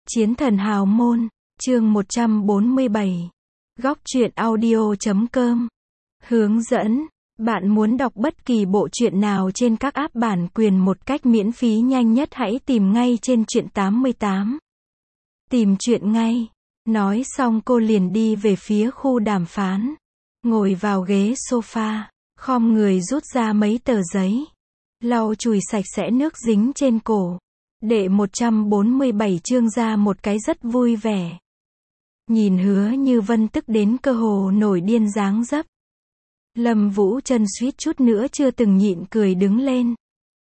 Chiến thần hào môn, chương 147. Góc truyện audio.com. Hướng dẫn. Bạn muốn đọc bất kỳ bộ truyện nào trên các app bản quyền một cách miễn phí nhanh nhất, hãy tìm ngay trên truyện 88. Tìm truyện ngay. Nói xong cô liền đi về phía khu đàm phán. Ngồi vào ghế sofa, khom người rút ra mấy tờ giấy. Lau chùi sạch sẽ nước dính trên cổ. Đệ 147 chương ra một cái rất vui vẻ. Nhìn Hứa Như Vân tức đến cơ hồ nổi điên dáng dấp. Lâm Vũ Trân suýt chút nữa chưa từng nhịn cười đứng lên.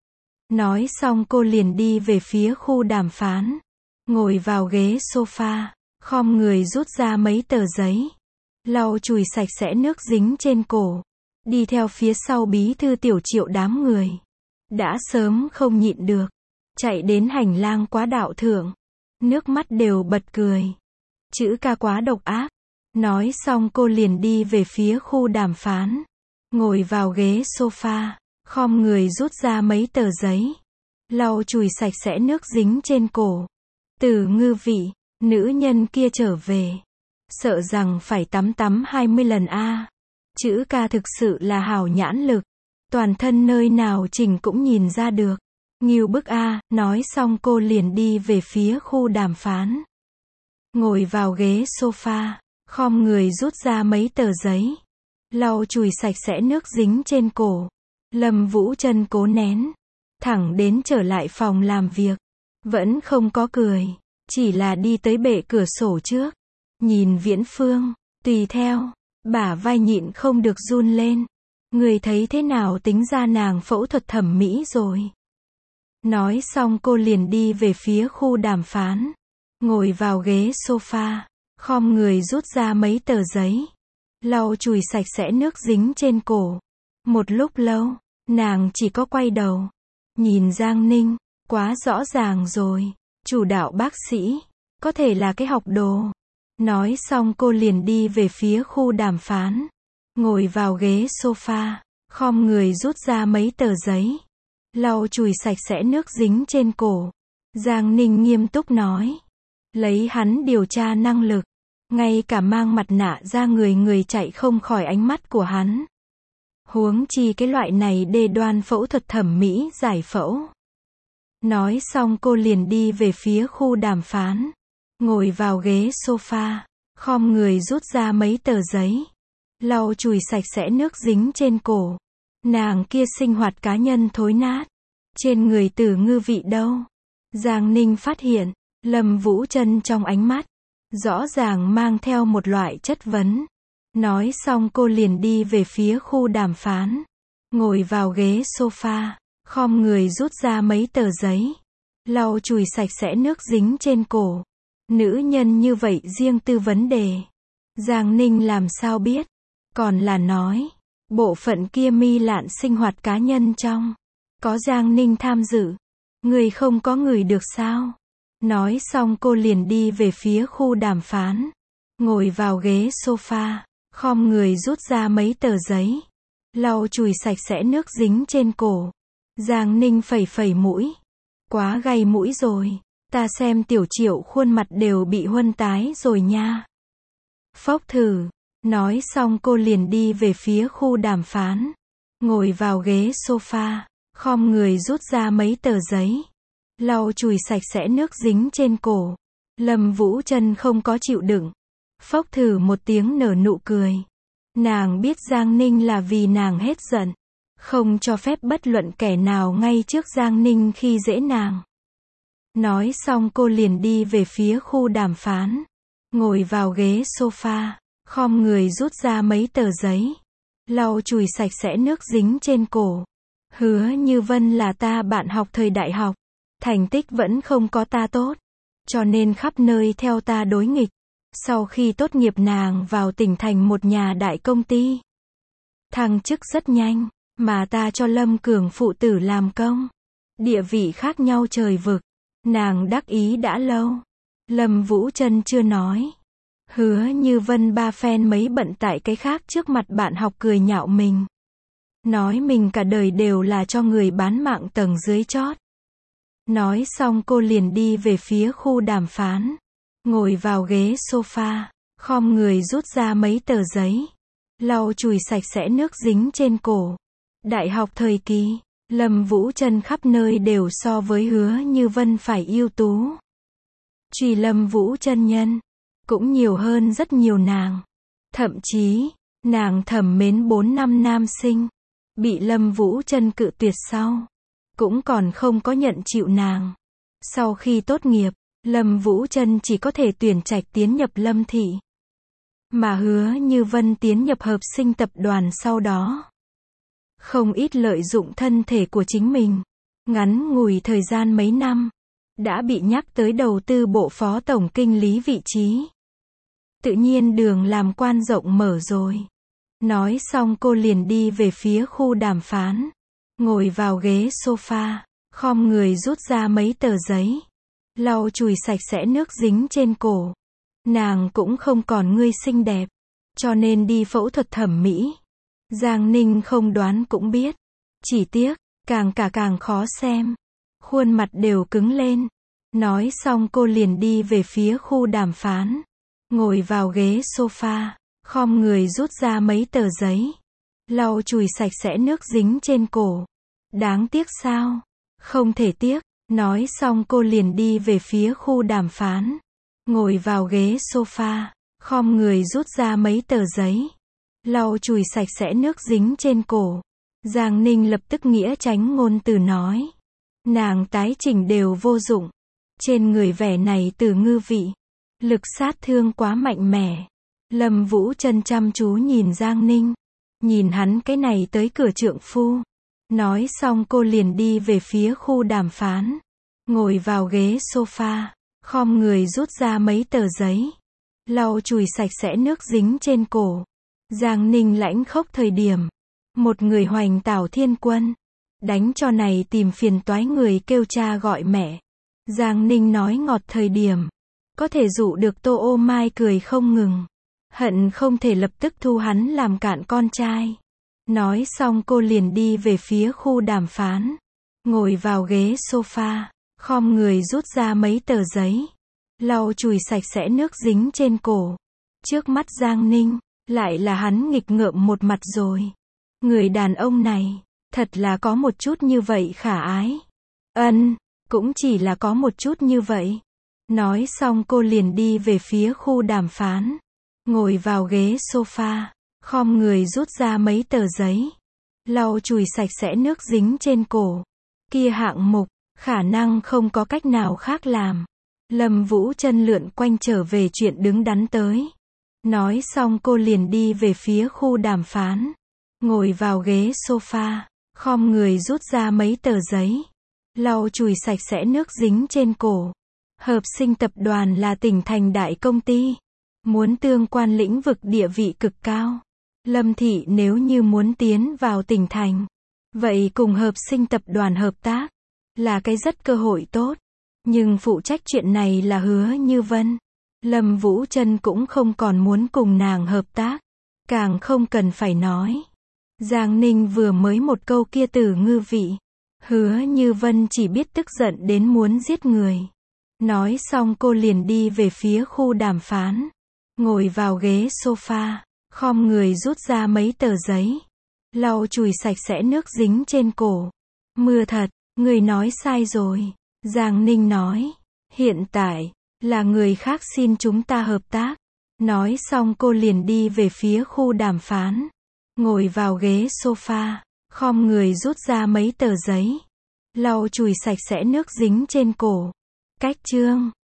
Nói xong cô liền đi về phía khu đàm phán. Ngồi vào ghế sofa, khom người rút ra mấy tờ giấy. Lau chùi sạch sẽ nước dính trên cổ. Đi theo phía sau bí thư Tiểu Triệu đám người. Đã sớm không nhịn được. Chạy đến hành lang quá đạo thượng. Nước mắt đều bật cười. Chữ ca quá độc ác. Nói xong cô liền đi về phía khu đàm phán. Ngồi vào ghế sofa, khom người rút ra mấy tờ giấy. Lau chùi sạch sẽ nước dính trên cổ. Từ Ngư vị, nữ nhân kia trở về. Sợ rằng phải tắm 20 lần a. Chữ ca thực sự là hảo nhãn lực. Toàn thân nơi nào chỉnh cũng nhìn ra được. Ngưu bức a. Nói xong cô liền đi về phía khu đàm phán. Ngồi vào ghế sofa, khom người rút ra mấy tờ giấy. Lau chùi sạch sẽ nước dính trên cổ. Lâm Vũ Trân cố nén. Thẳng đến trở lại phòng làm việc. Vẫn không có cười. Chỉ là đi tới bệ cửa sổ trước. Nhìn Viễn Phương. Tùy theo. Bả vai nhịn không được run lên. Người thấy thế nào, tính ra nàng phẫu thuật thẩm mỹ rồi. Nói xong cô liền đi về phía khu đàm phán. Ngồi vào ghế sofa, khom người rút ra mấy tờ giấy. Lau chùi sạch sẽ nước dính trên cổ. Một lúc lâu, nàng chỉ có quay đầu. Nhìn Giang Ninh, quá rõ ràng rồi. Chủ đạo bác sĩ, có thể là cái học đồ. Nói xong cô liền đi về phía khu đàm phán. Ngồi vào ghế sofa, khom người rút ra mấy tờ giấy. Lau chùi sạch sẽ nước dính trên cổ. Giang Ninh nghiêm túc nói. Lấy hắn điều tra năng lực. Ngay cả mang mặt nạ ra người chạy không khỏi ánh mắt của hắn. Huống chi cái loại này đê đoan phẫu thuật thẩm mỹ giải phẫu. Nói xong cô liền đi về phía khu đàm phán. Ngồi vào ghế sofa, khom người rút ra mấy tờ giấy. Lau chùi sạch sẽ nước dính trên cổ. Nàng kia sinh hoạt cá nhân thối nát. Trên người Tử Ngư vị đâu? Giang Ninh phát hiện, Lâm Vũ Trân trong ánh mắt, rõ ràng mang theo một loại chất vấn. Nói xong cô liền đi về phía khu đàm phán. Ngồi vào ghế sofa, khom người rút ra mấy tờ giấy. Lau chùi sạch sẽ nước dính trên cổ. Nữ nhân như vậy riêng tư vấn đề. Giang Ninh làm sao biết? Còn là nói, bộ phận kia Mi Lạn sinh hoạt cá nhân trong. Có Giang Ninh tham dự. Người không có người được sao? Nói xong cô liền đi về phía khu đàm phán. Ngồi vào ghế sofa, khom người rút ra mấy tờ giấy. Lau chùi sạch sẽ nước dính trên cổ. Giang Ninh phẩy mũi. Quá gay mũi rồi. Ta xem Tiểu Triệu khuôn mặt đều bị huân tái rồi nha. Phốc thử. Nói xong cô liền đi về phía khu đàm phán. Ngồi vào ghế sofa, khom người rút ra mấy tờ giấy. Lau chùi sạch sẽ nước dính trên cổ. Lâm Vũ Trân không có chịu đựng. Phốc thử một tiếng nở nụ cười. Nàng biết Giang Ninh là vì nàng hết giận. Không cho phép bất luận kẻ nào ngay trước Giang Ninh khi dễ nàng. Nói xong cô liền đi về phía khu đàm phán. Ngồi vào ghế sofa, khom người rút ra mấy tờ giấy. Lau chùi sạch sẽ nước dính trên cổ. Hứa Như Vân là ta bạn học thời đại học. Thành tích vẫn không có ta tốt. Cho nên khắp nơi theo ta đối nghịch. Sau khi tốt nghiệp nàng vào tỉnh thành một nhà đại công ty. Thăng chức rất nhanh. Mà ta cho Lâm Cường phụ tử làm công. Địa vị khác nhau trời vực. Nàng đắc ý đã lâu. Lâm Vũ Trân chưa nói. Hứa Như Vân ba phen mấy bận tại cái khác trước mặt bạn học cười nhạo mình. Nói mình cả đời đều là cho người bán mạng tầng dưới chót. Nói xong cô liền đi về phía khu đàm phán. Ngồi vào ghế sofa, khom người rút ra mấy tờ giấy. Lau chùi sạch sẽ nước dính trên cổ. Đại học thời kỳ, Lâm Vũ Trân khắp nơi đều so với Hứa Như Vân phải ưu tú. Truy Lâm Vũ Trân nhân cũng nhiều hơn rất nhiều nàng. Thậm chí, nàng thầm mến 4 năm nam sinh, bị Lâm Vũ Trân cự tuyệt sau, cũng còn không có nhận chịu nàng. Sau khi tốt nghiệp, Lâm Vũ Trân chỉ có thể tuyển trạch tiến nhập Lâm thị, mà Hứa Như Vân tiến nhập hợp sinh tập đoàn sau đó. Không ít lợi dụng thân thể của chính mình, ngắn ngủi thời gian mấy năm, đã bị nhắc tới đầu tư bộ phó tổng kinh lý vị trí. Tự nhiên đường làm quan rộng mở rồi. Nói xong cô liền đi về phía khu đàm phán. Ngồi vào ghế sofa, khom người rút ra mấy tờ giấy. Lau chùi sạch sẽ nước dính trên cổ. Nàng cũng không còn ngươi xinh đẹp, cho nên đi phẫu thuật thẩm mỹ. Giang Ninh không đoán cũng biết. Chỉ tiếc, càng khó xem. Khuôn mặt đều cứng lên. Nói xong cô liền đi về phía khu đàm phán. Ngồi vào ghế sofa, khom người rút ra mấy tờ giấy. Lau chùi sạch sẽ nước dính trên cổ. Đáng tiếc sao? Không thể tiếc. Nói xong cô liền đi về phía khu đàm phán. Ngồi vào ghế sofa, khom người rút ra mấy tờ giấy. Lau chùi sạch sẽ nước dính trên cổ. Giang Ninh lập tức nghĩa tránh ngôn từ nói. Nàng tái chỉnh đều vô dụng. Trên người vẻ này từ ngư vị. Lực sát thương quá mạnh mẽ. Lâm Vũ Trân chăm chú nhìn Giang Ninh. Nhìn hắn cái này tới cửa trượng phu. Nói xong cô liền đi về phía khu đàm phán. Ngồi vào ghế sofa, khom người rút ra mấy tờ giấy. Lau chùi sạch sẽ nước dính trên cổ. Giang Ninh lãnh khốc thời điểm. Một người hoành tảo thiên quân. Đánh cho này tìm phiền toái người kêu cha gọi mẹ. Giang Ninh nói ngọt thời điểm. Có thể dụ được Tô Ô Mai cười không ngừng. Hận không thể lập tức thu hắn làm cạn con trai. Nói xong cô liền đi về phía khu đàm phán. Ngồi vào ghế sofa, khom người rút ra mấy tờ giấy. Lau chùi sạch sẽ nước dính trên cổ. Trước mắt Giang Ninh, lại là hắn nghịch ngợm một mặt rồi. Người đàn ông này, thật là có một chút như vậy khả ái. Cũng chỉ là có một chút như vậy. Nói xong cô liền đi về phía khu đàm phán. Ngồi vào ghế sofa, khom người rút ra mấy tờ giấy. Lau chùi sạch sẽ nước dính trên cổ. Kia hạng mục, khả năng không có cách nào khác làm. Lâm Vũ Trân lượn quanh trở về chuyện đứng đắn tới. Nói xong cô liền đi về phía khu đàm phán. Ngồi vào ghế sofa, khom người rút ra mấy tờ giấy. Lau chùi sạch sẽ nước dính trên cổ. Hợp sinh tập đoàn là tỉnh thành đại công ty. Muốn tương quan lĩnh vực địa vị cực cao. Lâm thị nếu như muốn tiến vào tỉnh thành, vậy cùng hợp sinh tập đoàn hợp tác, là cái rất cơ hội tốt. Nhưng phụ trách chuyện này là Hứa Như Vân. Lâm Vũ Trân cũng không còn muốn cùng nàng hợp tác. Càng không cần phải nói. Giang Ninh vừa mới một câu kia từ ngư vị. Hứa Như Vân chỉ biết tức giận đến muốn giết người. Nói xong cô liền đi về phía khu đàm phán. Ngồi vào ghế sofa, khom người rút ra mấy tờ giấy. Lau chùi sạch sẽ nước dính trên cổ. Mưa thật, người nói sai rồi. Giang Ninh nói. Hiện tại, là người khác xin chúng ta hợp tác. Nói xong cô liền đi về phía khu đàm phán. Ngồi vào ghế sofa, khom người rút ra mấy tờ giấy. Lau chùi sạch sẽ nước dính trên cổ. Cách chương